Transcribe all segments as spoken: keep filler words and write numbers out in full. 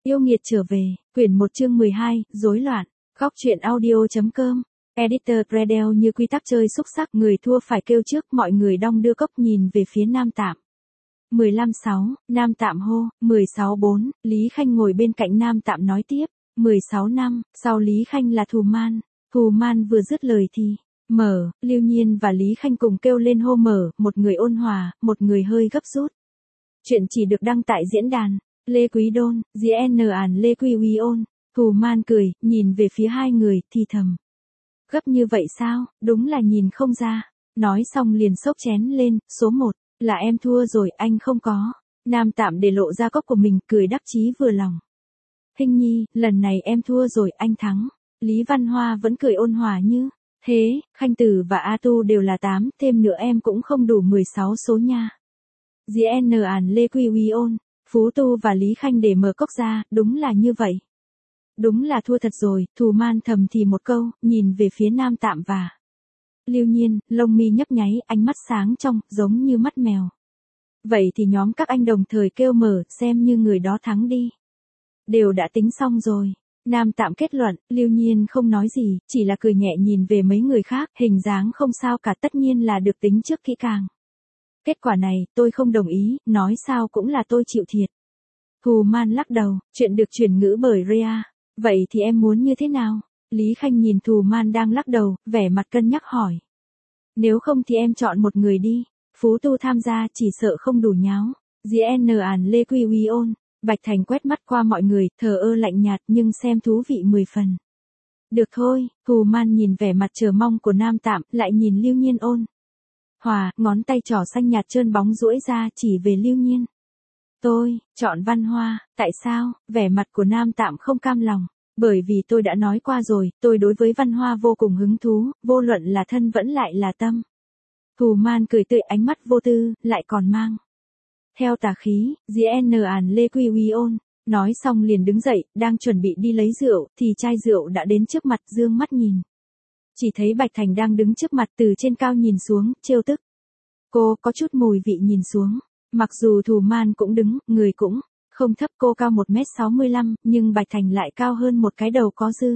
Yêu nghiệt trở về, quyển một chương mười hai, rối loạn, góc truyện audio chấm com. Editor Redel như quy tắc chơi xúc sắc, người thua phải kêu trước, mọi người đong đưa cốc nhìn về phía Nam Tạm. mười lăm sáu, Nam Tạm hô, mười sáu bốn, Lý Khanh ngồi bên cạnh Nam Tạm nói tiếp, mười sáu năm, sau Lý Khanh là Thù Man. Thù Man vừa dứt lời thì, mở, Lưu Nhiên và Lý Khanh cùng kêu lên hô mở, một người ôn hòa, một người hơi gấp rút. Chuyện chỉ được đăng tại diễn đàn. Lê Quý Đôn, giê en àn Lê Quý Uy ôn. Thù Man cười, nhìn về phía hai người, thì thầm. Gấp như vậy sao, đúng là nhìn không ra. Nói xong liền xốc chén lên, số một, là em thua rồi, anh không có. Nam Tạm để lộ ra cốc của mình, cười đắc chí vừa lòng. Hình nhi, lần này em thua rồi, anh thắng. Lý Văn Hoa vẫn cười ôn hòa như. Thế, Khanh Tử và A Tu đều là tám, thêm nữa em cũng không đủ mười sáu số nha. giê en àn Lê Quý Uy ôn. Phú Tu và Lý Khanh để mở cốc ra, đúng là như vậy. Đúng là thua thật rồi, Thù Man thầm thì một câu, nhìn về phía Nam Tạm và Lưu Nhiên, lông mi nhấp nháy, ánh mắt sáng trong, giống như mắt mèo. Vậy thì nhóm các anh đồng thời kêu mở, xem như người đó thắng đi. Đều đã tính xong rồi. Nam Tạm kết luận, Lưu Nhiên không nói gì, chỉ là cười nhẹ nhìn về mấy người khác, hình dáng không sao cả, tất nhiên là được tính trước kỹ càng. Kết quả này, tôi không đồng ý, nói sao cũng là tôi chịu thiệt. Thù Man lắc đầu, chuyện được chuyển ngữ bởi Rea. Vậy thì em muốn như thế nào? Lý Khanh nhìn Thù Man đang lắc đầu, vẻ mặt cân nhắc hỏi. Nếu không thì em chọn một người đi. Phú Tu tham gia chỉ sợ không đủ nháo. giê en àn Lê Quý Uy ôn. Bạch Thành quét mắt qua mọi người, thờ ơ lạnh nhạt nhưng xem thú vị mười phần. Được thôi, Thù Man nhìn vẻ mặt chờ mong của Nam Tạm, lại nhìn Lưu Nhiên ôn. Hòa, ngón tay trỏ xanh nhạt trơn bóng duỗi ra chỉ về Lưu Nhiên. Tôi, chọn Văn Hoa, tại sao? Vẻ mặt của Nam Tạm không cam lòng. Bởi vì tôi đã nói qua rồi, tôi đối với Văn Hoa vô cùng hứng thú, vô luận là thân vẫn lại là tâm. Thù Man cười tươi, ánh mắt vô tư, lại còn mang theo tà khí, giê en àn Lê Quý Uy ôn. Nói xong liền đứng dậy, đang chuẩn bị đi lấy rượu, thì chai rượu đã đến trước mặt, dương mắt nhìn. Chỉ thấy Bạch Thành đang đứng trước mặt, từ trên cao nhìn xuống, trêu tức. Cô có chút mùi vị nhìn xuống. Mặc dù Thù Man cũng đứng, người cũng không thấp, cô cao một mét sáu mươi lăm, nhưng Bạch Thành lại cao hơn một cái đầu có dư.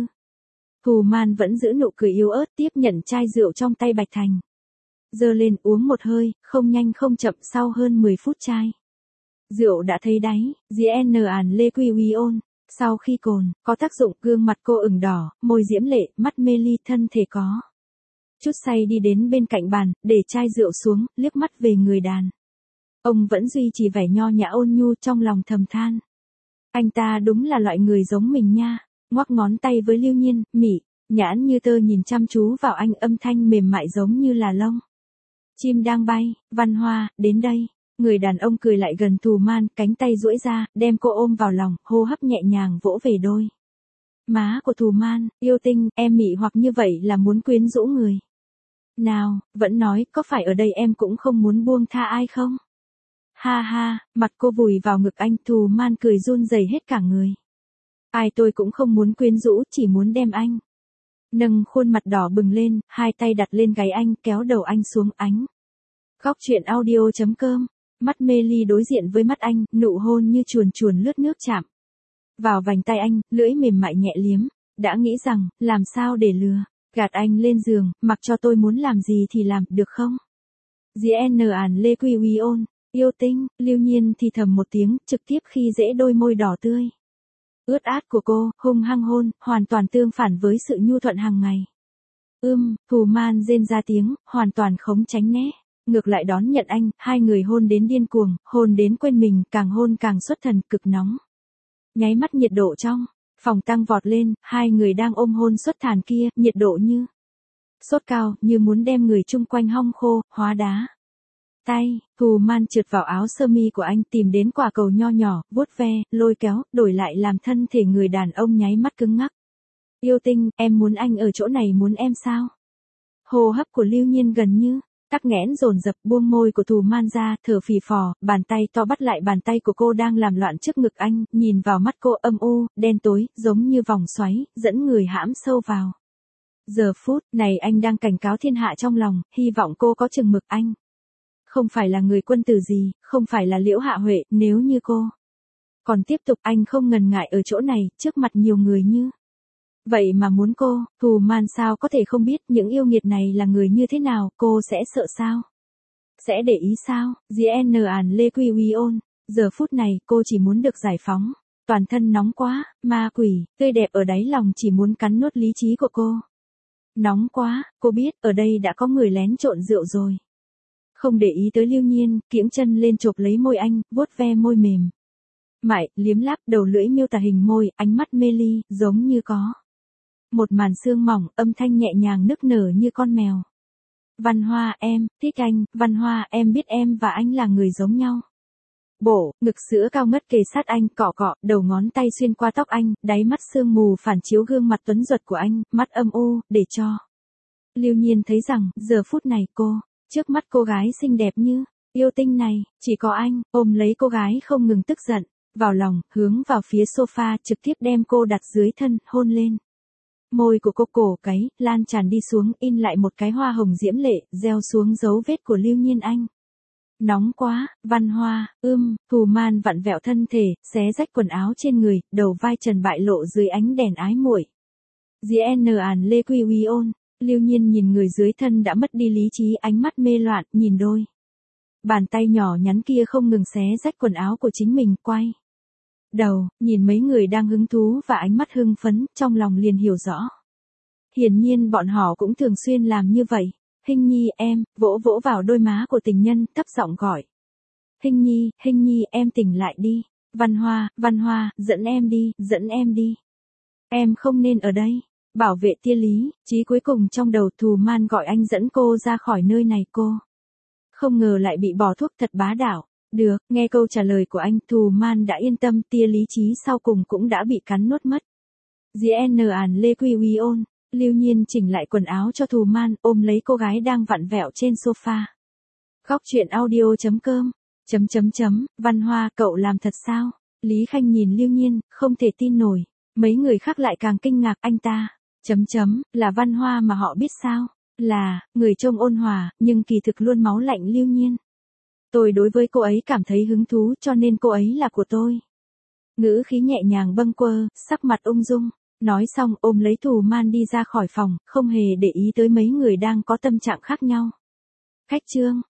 Thù Man vẫn giữ nụ cười yếu ớt, tiếp nhận chai rượu trong tay Bạch Thành. Giơ lên uống một hơi, không nhanh không chậm, sau hơn mười phút chai rượu đã thấy đáy, giê en àn Lê Quý Uy ôn. Sau khi cồn, có tác dụng, gương mặt cô ửng đỏ, môi diễm lệ, mắt mê ly, thân thể có chút say, đi đến bên cạnh bàn, để chai rượu xuống, liếc mắt về người đàn. Ông vẫn duy trì vẻ nho nhã ôn nhu, trong lòng thầm than. Anh ta đúng là loại người giống mình nha. Ngoắc ngón tay với Lưu Nhiên, mỉ, nhãn như tơ nhìn chăm chú vào anh, âm thanh mềm mại giống như là lông chim đang bay. Văn Hoa, đến đây. Người đàn ông cười lại gần Thù Man, cánh tay duỗi ra, đem cô ôm vào lòng, hô hấp nhẹ nhàng vỗ về đôi má của Thù Man. Yêu tinh, em mị hoặc như vậy là muốn quyến rũ người nào, vẫn nói, có phải ở đây em cũng không muốn buông tha ai không? Ha ha, mặt cô vùi vào ngực anh, Thù Man cười run rẩy hết cả người. Ai, tôi cũng không muốn quyến rũ, chỉ muốn đem anh. Nâng khuôn mặt đỏ bừng lên, hai tay đặt lên gáy anh, kéo đầu anh xuống. Ánh góc truyện audio chấm com. Mắt mê ly đối diện với mắt anh, nụ hôn như chuồn chuồn lướt nước chạm vào vành tay anh, lưỡi mềm mại nhẹ liếm. Đã nghĩ rằng, làm sao để lừa gạt anh lên giường, mặc cho tôi muốn làm gì thì làm, được không? giê en àn Lê Quý Uy ôn. Yêu tinh, Lưu Nhiên thì thầm một tiếng, trực tiếp khi dễ đôi môi đỏ tươi ướt át của cô, hung hăng hôn, hoàn toàn tương phản với sự nhu thuận hàng ngày. Ưm, Thù Man rên ra tiếng, hoàn toàn không tránh né. Ngược lại đón nhận anh, hai người hôn đến điên cuồng, hôn đến quên mình, càng hôn càng xuất thần, cực nóng. Nháy mắt nhiệt độ trong phòng tăng vọt lên, hai người đang ôm hôn xuất thàn kia, nhiệt độ như sốt cao, như muốn đem người chung quanh hong khô, hóa đá. Tay, Thù Man trượt vào áo sơ mi của anh, tìm đến quả cầu nho nhỏ, vuốt ve, lôi kéo, đổi lại làm thân thể người đàn ông nháy mắt cứng ngắc. Yêu tinh, em muốn anh ở chỗ này, muốn em sao? Hô hấp của Lưu Nhiên gần như tắc nghẽn dồn dập, buông môi của Thù Man ra, thở phì phò, bàn tay to bắt lại bàn tay của cô đang làm loạn trước ngực anh, nhìn vào mắt cô âm u, đen tối, giống như vòng xoáy, dẫn người hãm sâu vào. Giờ phút này anh đang cảnh cáo thiên hạ trong lòng, hy vọng cô có chừng mực anh. Không phải là người quân tử gì, không phải là Liễu Hạ Huệ, nếu như cô Còn tiếp tục anh không ngần ngại ở chỗ này, trước mặt nhiều người như. Vậy mà muốn cô, Thù Man sao có thể không biết những yêu nghiệt này là người như thế nào, cô sẽ sợ sao? Sẽ để ý sao? Giê en àn Lê Quy Uy ôn. Giờ phút này cô chỉ muốn được giải phóng. Toàn thân nóng quá, ma quỷ, tươi đẹp ở đáy lòng chỉ muốn cắn nuốt lý trí của cô. Nóng quá, cô biết ở đây đã có người lén trộn rượu rồi. Không để ý tới Lưu Nhiên, kiễng chân lên chộp lấy môi anh, vuốt ve môi mềm. Mại, liếm láp đầu lưỡi miêu tả hình môi, ánh mắt mê ly, giống như có. Một màn sương mỏng, âm thanh nhẹ nhàng nức nở như con mèo. Văn Hoa em, thích anh, Văn Hoa em biết em và anh là người giống nhau. Bổ, ngực sữa cao ngất kề sát anh, cọ cọ, đầu ngón tay xuyên qua tóc anh, đáy mắt sương mù phản chiếu gương mặt tuấn duật của anh, mắt âm u, để cho. Lưu Nhiên thấy rằng, giờ phút này cô, trước mắt cô gái xinh đẹp như, yêu tinh này, chỉ có anh, ôm lấy cô gái không ngừng tức giận, vào lòng, hướng vào phía sofa, trực tiếp đem cô đặt dưới thân, hôn lên. Môi của cô cổ cáy, lan tràn đi xuống, in lại một cái hoa hồng diễm lệ, gieo xuống dấu vết của Lưu Nhiên anh. Nóng quá, Văn Hoa, ưm, Thù Man vặn vẹo thân thể, xé rách quần áo trên người, đầu vai trần bại lộ dưới ánh đèn ái muội. giê en àn Lê Quy Uy ôn. Lưu Nhiên nhìn người dưới thân đã mất đi lý trí, ánh mắt mê loạn, nhìn đôi. Bàn tay nhỏ nhắn kia không ngừng xé rách quần áo của chính mình, quay. Đầu, nhìn mấy người đang hứng thú và ánh mắt hưng phấn, trong lòng liền hiểu rõ. Hiển nhiên bọn họ cũng thường xuyên làm như vậy. Hinh Nhi em, vỗ vỗ vào đôi má của tình nhân, thấp giọng gọi. Hinh Nhi, Hinh Nhi em tỉnh lại đi. Văn Hoa, Văn Hoa, dẫn em đi, dẫn em đi. Em không nên ở đây. Bảo vệ tia lý, chí cuối cùng trong đầu Thù Man gọi anh dẫn cô ra khỏi nơi này cô. Không ngờ lại bị bỏ thuốc thật bá đạo. Được, nghe câu trả lời của anh, Thù Man đã yên tâm, tia lý trí sau cùng cũng đã bị cắn nuốt mất. giê en àn Lê Quy Uy ôn. Lưu Nhiên chỉnh lại quần áo cho Thù Man, ôm lấy cô gái đang vặn vẹo trên sofa. Khóc chuyện audio chấm com. Chấm chấm chấm, Văn Hoa, cậu làm thật sao? Lý Khanh nhìn Lưu Nhiên, không thể tin nổi. Mấy người khác lại càng kinh ngạc, anh ta. Chấm chấm, là Văn Hoa mà họ biết sao? Là, người trông ôn hòa, nhưng kỳ thực luôn máu lạnh Lưu Nhiên. Tôi đối với cô ấy cảm thấy hứng thú cho nên cô ấy là của tôi. Ngữ khí nhẹ nhàng bâng quơ, sắc mặt ung dung. Nói xong ôm lấy Thù Man đi ra khỏi phòng, không hề để ý tới mấy người đang có tâm trạng khác nhau. Khách trương.